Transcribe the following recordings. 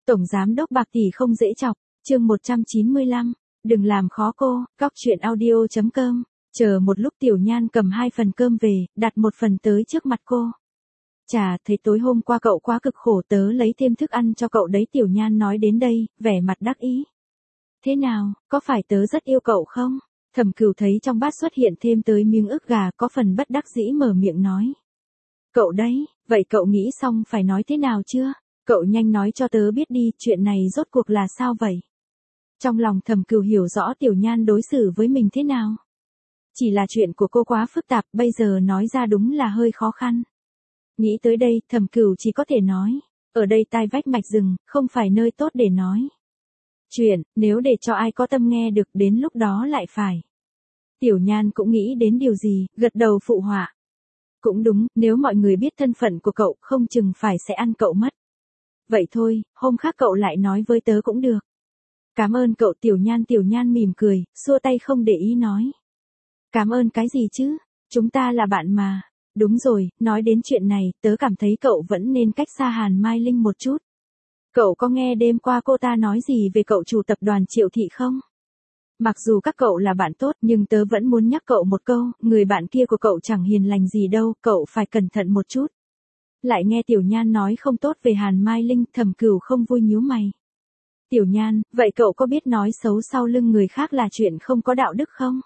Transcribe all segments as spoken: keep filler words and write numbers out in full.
Tổng giám đốc bạc tỷ không dễ chọc, chương một trăm chín mươi lăm, đừng làm khó cô, cóc truyện audio chấm com. Chờ một lúc Tiểu Nhan cầm hai phần cơm về, đặt một phần tới trước mặt cô. Chà, thấy tối hôm qua cậu quá cực khổ, tớ lấy thêm thức ăn cho cậu đấy. Tiểu Nhan nói đến đây, vẻ mặt đắc ý. Thế nào, có phải tớ rất yêu cậu không? Thẩm Cửu thấy trong bát xuất hiện thêm tới miếng ức gà, có phần bất đắc dĩ mở miệng nói. Cậu đấy, vậy cậu nghĩ xong phải nói thế nào chưa? Cậu nhanh nói cho tớ biết đi, chuyện này rốt cuộc là sao vậy? Trong lòng Thẩm Cửu hiểu rõ Tiểu Nhan đối xử với mình thế nào. Chỉ là chuyện của cô quá phức tạp, bây giờ nói ra đúng là hơi khó khăn. Nghĩ tới đây, Thẩm Cửu chỉ có thể nói, ở đây tai vách mạch rừng, không phải nơi tốt để nói. Chuyện, nếu để cho ai có tâm nghe được, đến lúc đó lại phải. Tiểu Nhan cũng nghĩ đến điều gì, gật đầu phụ họa. Cũng đúng, nếu mọi người biết thân phận của cậu, không chừng phải sẽ ăn cậu mất. Vậy thôi, hôm khác cậu lại nói với tớ cũng được. Cảm ơn cậu. Tiểu Nhan Tiểu Nhan mỉm cười, xua tay không để ý nói. Cảm ơn cái gì chứ, chúng ta là bạn mà. Đúng rồi, nói đến chuyện này, tớ cảm thấy cậu vẫn nên cách xa Hàn Mai Linh một chút. Cậu có nghe đêm qua cô ta nói gì về cậu chủ tập đoàn Triệu Thị không? Mặc dù các cậu là bạn tốt, nhưng tớ vẫn muốn nhắc cậu một câu, người bạn kia của cậu chẳng hiền lành gì đâu, cậu phải cẩn thận một chút. Lại nghe Tiểu Nhan nói không tốt về Hàn Mai Linh, Thẩm Cửu không vui nhíu mày. Tiểu Nhan, vậy cậu có biết nói xấu sau lưng người khác là chuyện không có đạo đức không?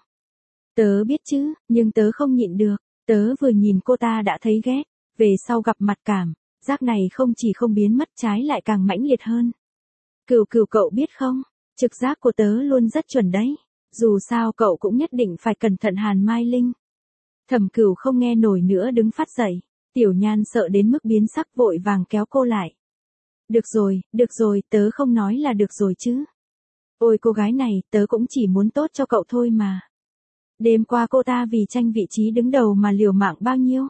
Tớ biết chứ, nhưng tớ không nhịn được, tớ vừa nhìn cô ta đã thấy ghét, về sau gặp mặt cảm, giác này không chỉ không biến mất, trái lại càng mãnh liệt hơn. Cửu Cửu cậu biết không, trực giác của tớ luôn rất chuẩn đấy, dù sao cậu cũng nhất định phải cẩn thận Hàn Mai Linh. Thẩm Cửu không nghe nổi nữa đứng phát dậy, Tiểu Nhan sợ đến mức biến sắc vội vàng kéo cô lại. Được rồi, được rồi, tớ không nói là được rồi chứ. Ôi cô gái này, tớ cũng chỉ muốn tốt cho cậu thôi mà. Đêm qua cô ta vì tranh vị trí đứng đầu mà liều mạng bao nhiêu.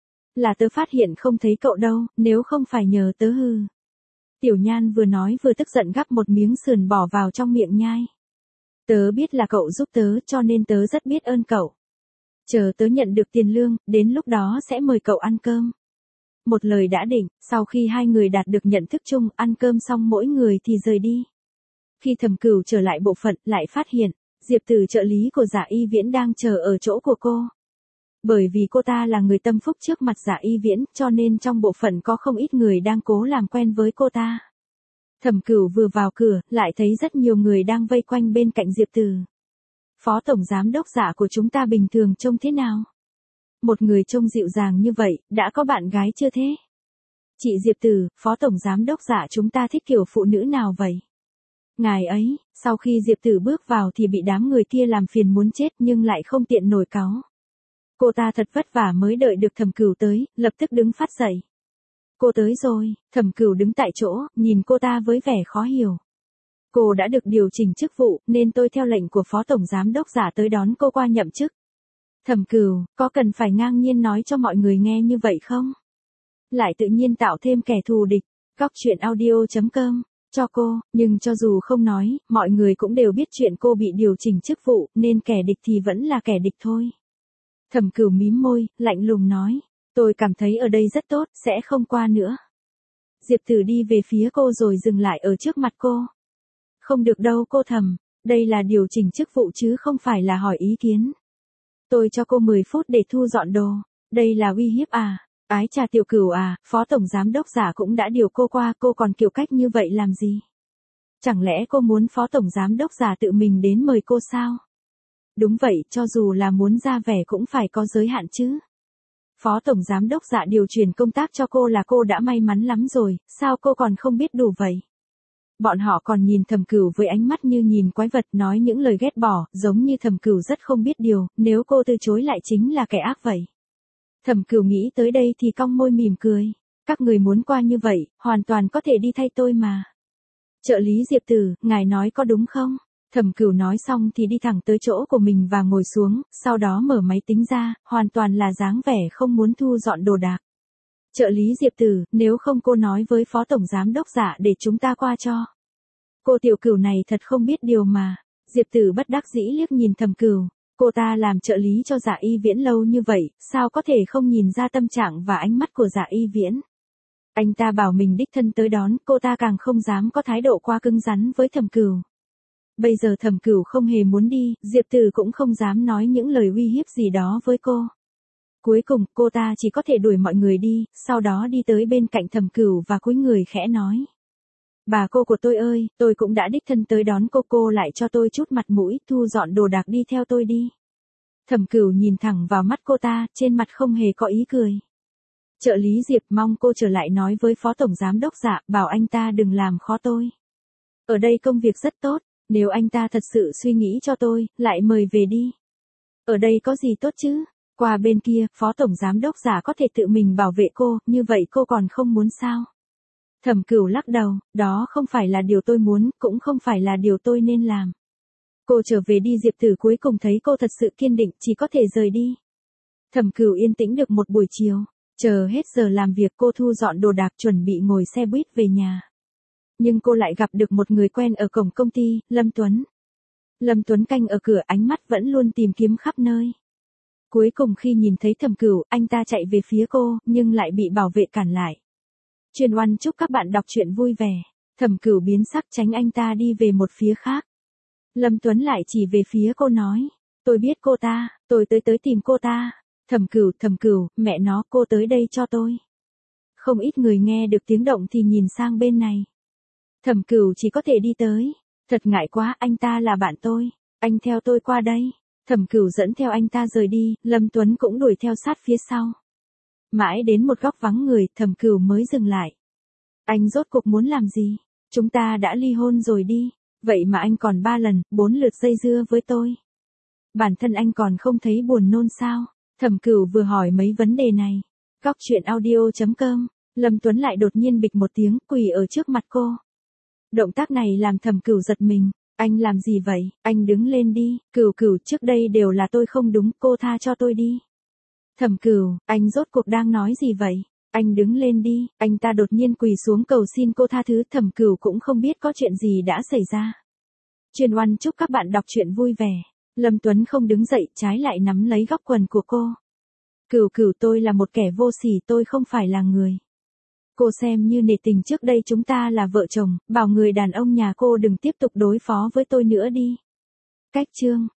Là tớ phát hiện không thấy cậu đâu, nếu không phải nhờ tớ hư. Tiểu Nhan vừa nói vừa tức giận gắp một miếng sườn bỏ vào trong miệng nhai. Tớ biết là cậu giúp tớ, cho nên tớ rất biết ơn cậu. Chờ tớ nhận được tiền lương, đến lúc đó sẽ mời cậu ăn cơm. Một lời đã định, sau khi hai người đạt được nhận thức chung, ăn cơm xong mỗi người thì rời đi. Khi Thẩm Cửu trở lại bộ phận, lại phát hiện, Diệp Tử trợ lý của Dạ Y Viễn đang chờ ở chỗ của cô. Bởi vì cô ta là người tâm phúc trước mặt Dạ Y Viễn, cho nên trong bộ phận có không ít người đang cố làm quen với cô ta. Thẩm Cửu vừa vào cửa, lại thấy rất nhiều người đang vây quanh bên cạnh Diệp Tử. Phó tổng giám đốc Dạ của chúng ta bình thường trông thế nào? Một người trông dịu dàng như vậy, đã có bạn gái chưa thế? Chị Diệp Tử, phó tổng giám đốc Dạ chúng ta thích kiểu phụ nữ nào vậy? Ngài ấy, sau khi Diệp Tử bước vào thì bị đám người kia làm phiền muốn chết nhưng lại không tiện nổi cáu. Cô ta thật vất vả mới đợi được Thẩm Cửu tới, lập tức đứng phát dậy. Cô tới rồi. Thẩm Cửu đứng tại chỗ, nhìn cô ta với vẻ khó hiểu. Cô đã được điều chỉnh chức vụ, nên tôi theo lệnh của phó tổng giám đốc Dạ tới đón cô qua nhậm chức. Thẩm Cửu, có cần phải ngang nhiên nói cho mọi người nghe như vậy không? Lại tự nhiên tạo thêm kẻ thù địch, cóc truyện audio chấm com, cho cô, nhưng cho dù không nói, mọi người cũng đều biết chuyện cô bị điều chỉnh chức vụ, nên kẻ địch thì vẫn là kẻ địch thôi. Thẩm Cửu mím môi, lạnh lùng nói, tôi cảm thấy ở đây rất tốt, sẽ không qua nữa. Diệp Tử đi về phía cô rồi dừng lại ở trước mặt cô. Không được đâu cô Thẩm, đây là điều chỉnh chức vụ chứ không phải là hỏi ý kiến. Tôi cho cô mười phút để thu dọn đồ, đây là uy hiếp à? Ái chà Tiểu Cửu à, phó tổng giám đốc Dạ cũng đã điều cô qua, cô còn kiểu cách như vậy làm gì? Chẳng lẽ cô muốn phó tổng giám đốc Dạ tự mình đến mời cô sao? Đúng vậy, cho dù là muốn ra vẻ cũng phải có giới hạn chứ. Phó tổng giám đốc Dạ điều chuyển công tác cho cô là cô đã may mắn lắm rồi, sao cô còn không biết đủ vậy? Bọn họ còn nhìn Thẩm Cửu với ánh mắt như nhìn quái vật, nói những lời ghét bỏ, giống như Thẩm Cửu rất không biết điều, nếu cô từ chối lại chính là kẻ ác vậy. Thẩm Cửu nghĩ tới đây thì cong môi mỉm cười. Các người muốn qua như vậy, hoàn toàn có thể đi thay tôi mà. Trợ lý Diệp Tử, ngài nói có đúng không? Thẩm Cửu nói xong thì đi thẳng tới chỗ của mình và ngồi xuống, sau đó mở máy tính ra, hoàn toàn là dáng vẻ không muốn thu dọn đồ đạc. Trợ lý Diệp Tử, nếu không cô nói với phó tổng giám đốc Dạ để chúng ta qua cho. Cô Tiểu Cửu này thật không biết điều mà. Diệp Tử bất đắc dĩ liếc nhìn Thẩm Cửu. Cô ta làm trợ lý cho Dạ Y Viễn lâu như vậy, sao có thể không nhìn ra tâm trạng và ánh mắt của Dạ Y Viễn. Anh ta bảo mình đích thân tới đón, cô ta càng không dám có thái độ quá cứng rắn với Thẩm Cửu. Bây giờ Thẩm Cửu không hề muốn đi, Diệp Tử cũng không dám nói những lời uy hiếp gì đó với cô. Cuối cùng, cô ta chỉ có thể đuổi mọi người đi, sau đó đi tới bên cạnh Thẩm Cửu và cúi người khẽ nói. Bà cô của tôi ơi, tôi cũng đã đích thân tới đón cô, cô lại cho tôi chút mặt mũi, thu dọn đồ đạc đi theo tôi đi. Thẩm Cửu nhìn thẳng vào mắt cô ta, trên mặt không hề có ý cười. Trợ lý Diệp mong cô trở lại nói với phó tổng giám đốc Dạ, bảo anh ta đừng làm khó tôi. Ở đây công việc rất tốt, nếu anh ta thật sự suy nghĩ cho tôi, lại mời về đi. Ở đây có gì tốt chứ? Qua bên kia, phó tổng giám đốc Dạ có thể tự mình bảo vệ cô, như vậy cô còn không muốn sao? Thẩm Cửu lắc đầu, đó không phải là điều tôi muốn, cũng không phải là điều tôi nên làm. Cô trở về đi. Diệp Tử cuối cùng thấy cô thật sự kiên định, chỉ có thể rời đi. Thẩm Cửu yên tĩnh được một buổi chiều, chờ hết giờ làm việc cô thu dọn đồ đạc chuẩn bị ngồi xe buýt về nhà. Nhưng cô lại gặp được một người quen ở cổng công ty, Lâm Tuấn. Lâm Tuấn canh ở cửa, ánh mắt vẫn luôn tìm kiếm khắp nơi. Cuối cùng khi nhìn thấy Thẩm Cửu, anh ta chạy về phía cô, nhưng lại bị bảo vệ cản lại. Chuyên Oan chúc các bạn đọc truyện vui vẻ. Thẩm Cửu biến sắc tránh anh ta đi về một phía khác. Lâm Tuấn lại chỉ về phía cô nói. Tôi biết cô ta, tôi tới tới tìm cô ta. Thẩm Cửu, Thẩm Cửu, mẹ nó, cô tới đây cho tôi. Không ít người nghe được tiếng động thì nhìn sang bên này. Thẩm Cửu chỉ có thể đi tới. Thật ngại quá, anh ta là bạn tôi. Anh theo tôi qua đây. Thẩm Cửu dẫn theo anh ta rời đi, Lâm Tuấn cũng đuổi theo sát phía sau. Mãi đến một góc vắng người, Thẩm Cửu mới dừng lại. Anh rốt cuộc muốn làm gì? Chúng ta đã ly hôn rồi đi. Vậy mà anh còn ba lần, bốn lượt dây dưa với tôi. Bản thân anh còn không thấy buồn nôn sao? Thẩm Cửu vừa hỏi mấy vấn đề này. Góc truyện audio chấm com, Lâm Tuấn lại đột nhiên bịch một tiếng, quỳ ở trước mặt cô. Động tác này làm Thẩm Cửu giật mình. Anh làm gì vậy? Anh đứng lên đi. Cửu Cửu, trước đây đều là tôi không đúng, cô tha cho tôi đi. Thẩm Cửu, anh rốt cuộc đang nói gì vậy? Anh đứng lên đi. Anh ta đột nhiên quỳ xuống cầu xin cô tha thứ. Thẩm Cửu cũng không biết có chuyện gì đã xảy ra. Chuyên Oan chúc các bạn đọc truyện vui vẻ. Lâm Tuấn không đứng dậy, trái lại nắm lấy góc quần của cô. Cửu Cửu, tôi là một kẻ vô sỉ, tôi không phải là người. Cô xem như nể tình trước đây chúng ta là vợ chồng, bảo người đàn ông nhà cô đừng tiếp tục đối phó với tôi nữa đi. Cách chương